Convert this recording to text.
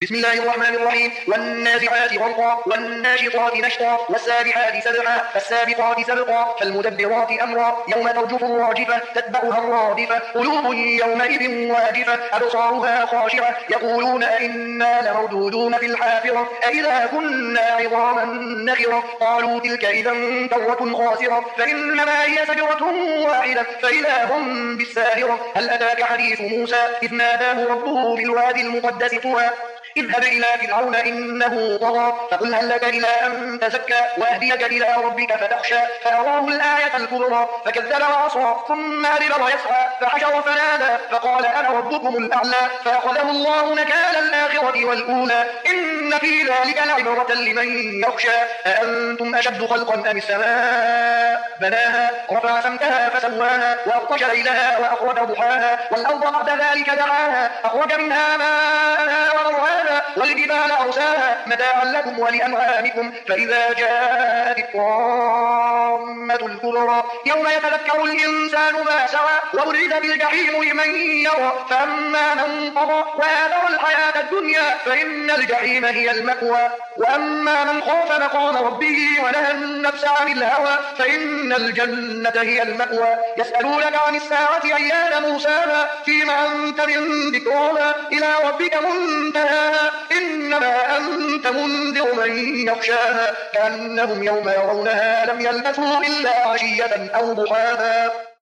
بسم الله الرحمن الرحيم. والنازعات غرقا والناشطات نشطا والسابحات سبحا فالسابقات سبقا فالمدبرات أمرا يوم ترجف الراجفة تتبعها الرادفة قلوب يومئذ واجفة أبصارها خاشعة يقولون أئنا لمردودون في الحافرة أئذا كنا عظاما نخرة قالوا تلك إذا كرة خاسرة فإنما هي سجرة واحدة فإذا هم بالساهرة هل أتاك حديث موسى إذ ناداه ربه بالوادي المقدس طوى اذهب إلى فرعون إنه طغى فقل هل لك إلى أن تزكى وأهديك إلى ربك فتخشى فأراه الآية الكبرى فكذب وعصى ثم أدبر يسعى فحشر فنادى فقال أنا ربكم الأعلى فأخذه الله نكال الآخرة والأولى إن في ذلك لعبرة لمن يخشى أأنتم أشد خلقا أم السماء بناها رفع سمكها فسواها وأغطش ليلها وأخرج ضحاها والأرض بعد ذلك دعاها أخرج منها ماءها ومرعاها والجبال أرساها متاعا لكم ولأنعامكم فإذا جاءت الطامة الكبرى يوم يتذكر الإنسان ما سعى وبرزت الجحيم لمن يرى فأما من طغى وآثر الحياة الدنيا فإن الجحيم هي المأوى وأما من خاف مقام ربه ونهى النفس عن الهوى فإن الجنة هي المأوى يسألونك عن الساعة أيان مرساها فيما أنت من ذكراها إلى ربك منتهاها إنما أنت منذر من يخشاها كأنهم يوم يرونها لم يلبثوا إلا عشية أو ضحاها.